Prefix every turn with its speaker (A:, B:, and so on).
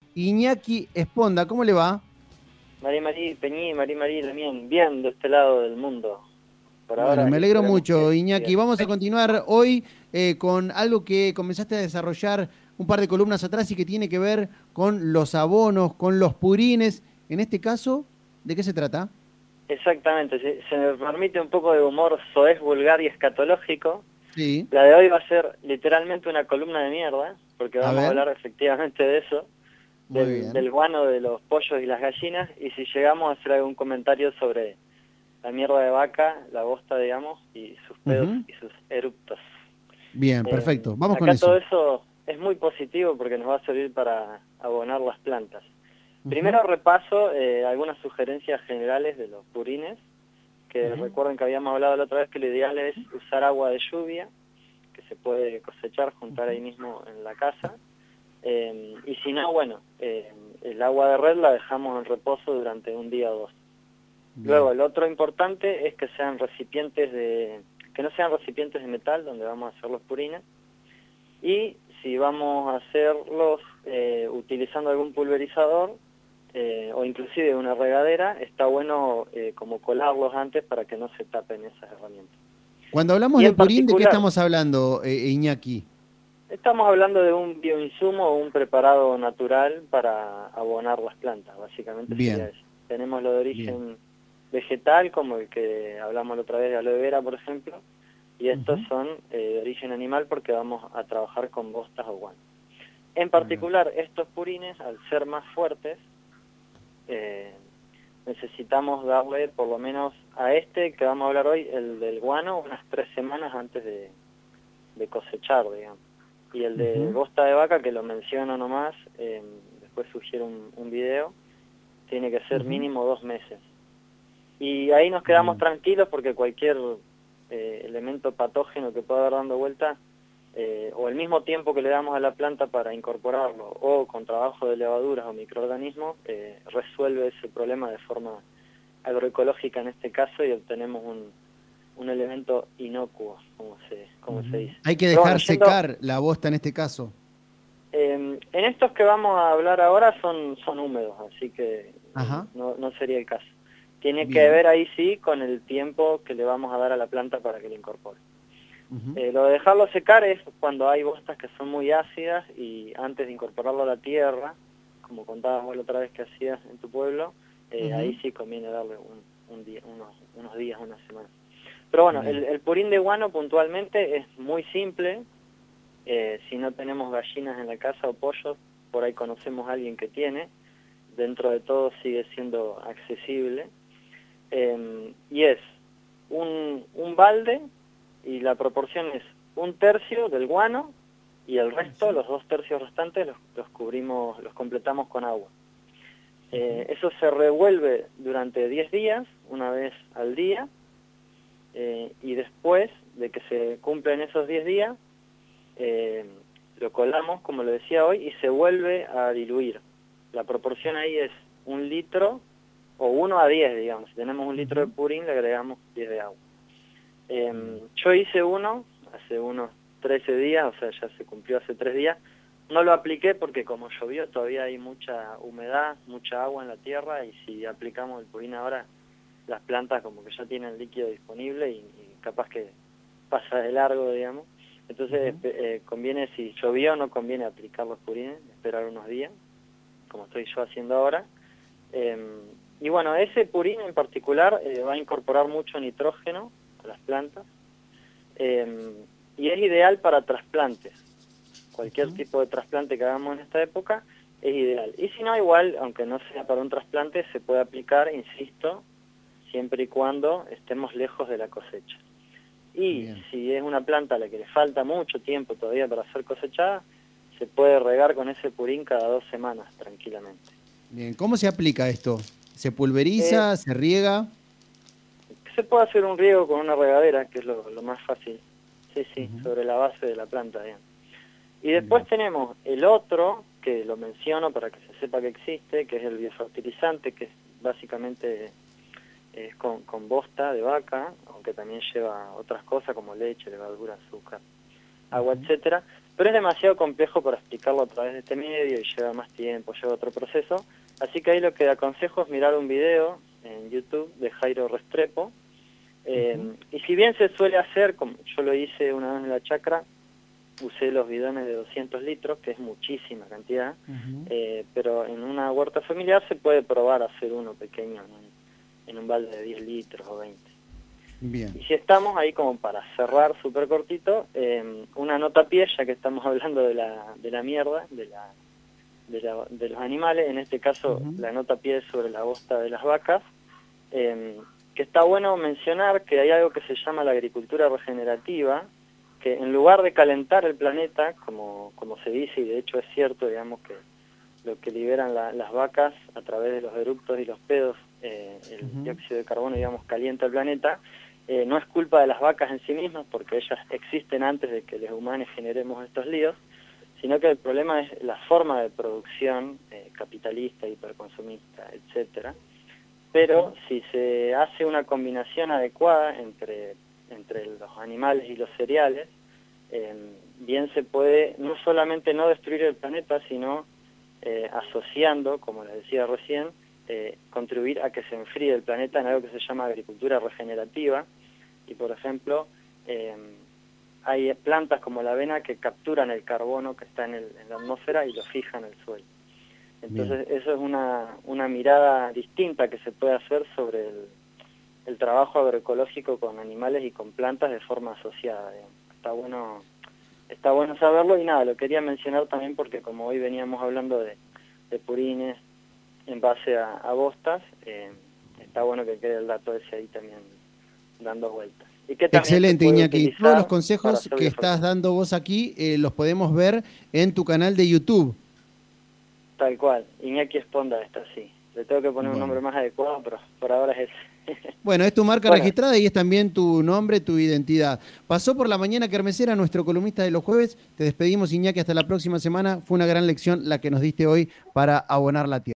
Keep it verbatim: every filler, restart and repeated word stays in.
A: Iñaki Esponda. ¿Cómo le va?
B: Marí Marí, Peñí, Marí Marí, también, bien de este lado del mundo, por
A: Bueno,
B: ahora,
A: me
B: y
A: alegro
B: esperemos
A: mucho,
B: que siga
A: Iñaki.
B: así.
A: Vamos a continuar hoy eh, con algo que comenzaste a desarrollar un par de columnas atrás y que tiene que ver con los abonos, con los purines. En este caso, ¿de qué se trata?
B: Exactamente, si se me permite un poco de humor soez, vulgar y escatológico,
A: Sí,
B: la de hoy va a ser literalmente una columna de mierda, porque
A: a
B: vamos a
A: ver,
B: hablar efectivamente de eso,
A: muy
B: del,
A: bien.
B: del guano de los pollos y las gallinas, y si llegamos a hacer algún comentario sobre la mierda de vaca, la bosta, digamos, y sus pedos
A: Ujú.
B: y sus eruptos.
A: Bien,
B: Eh,
A: perfecto. Vamos con
B: acá todo
A: eso.
B: eso es muy positivo porque nos va a servir para abonar las plantas.
A: Ujú,
B: Primero repaso eh, algunas sugerencias generales de los purines, que
A: ujú.
B: recuerden que habíamos hablado la otra vez que lo ideal es usar agua de lluvia, que se puede cosechar, juntar ahí mismo en la casa, eh, y si no, bueno, eh, el agua de red la dejamos en reposo durante un día o dos. Luego,
A: Bien.
B: el otro importante es que sean recipientes de, que no sean recipientes de metal donde vamos a hacer los purines, y si vamos a hacerlos eh, utilizando algún pulverizador eh, o inclusive una regadera, está bueno eh, como colarlos antes para que no se tapen esas herramientas.
A: Cuando hablamos
B: Y
A: de
B: en
A: purín, ¿de qué
B: particular,
A: estamos hablando, eh, Iñaki?
B: estamos hablando de un bioinsumo o un preparado natural para abonar las plantas, básicamente sería
A: Bien,
B: eso. Tenemos lo de
A: bien.
B: origen vegetal, como el que hablamos la otra vez de aloe vera, por ejemplo, y estos
A: Ujú.
B: son eh, de origen animal porque vamos a trabajar con bostas o guanos. En
A: Ahí va.
B: particular, estos purines, al ser más fuertes, eh, necesitamos darle, por lo menos a este que vamos a hablar hoy, el del guano, unas tres semanas antes de, de cosechar, digamos. Y el de
A: Ujú,
B: bosta de vaca, que lo menciono nomás, eh, después sugiero un, un video, tiene que ser
A: ujú.
B: mínimo dos meses. Y ahí nos quedamos
A: Bien.
B: tranquilos porque cualquier eh, elemento patógeno que pueda dar dando vuelta, eh, o el mismo tiempo que le damos a la planta para incorporarlo, o con trabajo de levaduras o microorganismos, eh, resuelve ese problema de forma agroecológica en este caso y obtenemos un, un elemento inocuo, como se, como se
A: Ujú.
B: dice.
A: Hay que
B: Pero bueno,
A: dejar
B: yendo,
A: secar la bosta en este caso.
B: eh, en estos que vamos a hablar ahora son, son húmedos, así que eh,
A: Ajá,
B: no, no sería el caso. Tiene que
A: bien.
B: ver ahí sí con el tiempo que le vamos a dar a la planta para que lo incorpore.
A: Ujú,
B: Eh, lo de dejarlo secar es cuando hay bostas que son muy ácidas y antes de incorporarlo a la tierra, como contabas vos la otra vez que hacías en tu pueblo, eh, ahí
A: ujú.
B: sí conviene darle un, un día, unos, unos días, una semana. Pero bueno, el,
A: Bien.
B: el purín de guano puntualmente es muy simple. Eh, si no tenemos gallinas en la casa o pollos, por ahí conocemos a alguien que tiene. Dentro de todo sigue siendo accesible. Eh, y es un, un balde y la proporción es un tercio del guano y el resto,
A: Sí.
B: los dos tercios restantes, los, los cubrimos, los completamos con agua.
A: Ujú,
B: Eh, eso se revuelve durante diez días, una vez al día, eh, y después de que se cumplen esos diez días, eh, lo colamos, como lo decía hoy, y se vuelve a diluir. La proporción ahí es un litro o uno a diez, digamos. Si tenemos un litro de
A: ujú.
B: purín, le agregamos diez de agua.
A: Bien.
B: Eh, yo hice uno hace unos trece días, o sea, ya se cumplió hace tres días. No lo apliqué porque como llovió todavía hay mucha humedad, mucha agua en la tierra, y si aplicamos el purín ahora, las plantas como que ya tienen líquido disponible y, y capaz que pasa de largo, digamos. Entonces
A: Ujú.
B: eh, conviene, si llovió, no conviene aplicar los purines, esperar unos días, como estoy yo haciendo ahora. Eh, y bueno, ese purín en particular eh, va a incorporar mucho nitrógeno a las plantas, eh, y es ideal para trasplantes. Cualquier
A: Ujú.
B: tipo de trasplante que hagamos en esta época es ideal. Y si no, igual, aunque no sea para un trasplante, se puede aplicar, insisto, siempre y cuando estemos lejos de la cosecha. Y
A: Bien.
B: si es una planta a la que le falta mucho tiempo todavía para ser cosechada, se puede regar con ese purín cada dos semanas tranquilamente.
A: Bien. ¿Cómo se aplica esto? ¿Se
B: Eh,
A: pulveriza? ¿Se riega?
B: se puede hacer un riego con una regadera, que es lo, lo más fácil. Sí, sí,
A: Ujú.
B: sobre la base de la planta, bien. Y después
A: Bien.
B: tenemos el otro, que lo menciono para que se sepa que existe, que es el biofertilizante, que es básicamente es con, con bosta de vaca, aunque también lleva otras cosas como leche, levadura, azúcar, agua,
A: Ujú.
B: etcétera. pero es demasiado complejo para explicarlo a través de este medio y lleva más tiempo, lleva otro proceso. Así que ahí lo que aconsejo es mirar un video en YouTube de Jairo Restrepo. Eh, uh-huh. Y si bien se suele hacer, como yo lo hice una vez en la chacra, usé los bidones de doscientos litros, que es muchísima cantidad, uh-huh. eh, pero en una huerta familiar se puede probar hacer uno pequeño en un, en un balde de diez litros o veinte.
A: Bien.
B: Y si estamos ahí como para cerrar súper cortito, eh, una nota a pie, ya que estamos hablando de la, de la mierda, de, la, de, la, de los animales, en este caso uh-huh. la nota a pie es sobre la bosta de las vacas, eh, que está bueno mencionar que hay algo que se llama la agricultura regenerativa, que en lugar de calentar el planeta, como, como se dice, y de hecho es cierto, digamos que lo que liberan la, las vacas a través de los eructos y los pedos, eh, el uh-huh. dióxido de carbono, digamos, calienta el planeta, eh, no es culpa de las vacas en sí mismas, porque ellas existen antes de que los humanos generemos estos líos, sino que el problema es la forma de producción eh, capitalista, hiperconsumista, etcétera. Pero uh-huh. si se hace una combinación adecuada entre entre los animales y los cereales, eh, bien se puede no solamente no destruir el planeta, sino eh, asociando, como les decía recién, eh, contribuir a que se enfríe el planeta en algo que se llama agricultura regenerativa. Y por ejemplo, eh, hay plantas como la avena que capturan el carbono que está en, el, en la atmósfera y lo fijan en el suelo. Entonces bien. Eso es una, una mirada distinta que se puede hacer sobre el el trabajo agroecológico con animales y con plantas de forma asociada. Digamos. Está bueno está bueno saberlo y nada, lo quería mencionar también porque como hoy veníamos hablando de, de purines en base a, a bostas, eh, está bueno que quede el dato ese ahí también dando vueltas. Y que
A: excelente, Iñaki. Todos los consejos que estás dando vos aquí eh, los podemos ver en tu canal de YouTube.
B: Tal cual, Iñaki Esponda está así. Le tengo que poner bueno. un nombre más adecuado, pero por ahora es ese.
A: Bueno, es tu marca bueno. registrada y es también tu nombre, tu identidad. Pasó por la mañana kermesera nuestro columnista de los jueves. Te despedimos, Iñaki, hasta la próxima semana. Fue una gran lección la que nos diste hoy para abonar la tierra.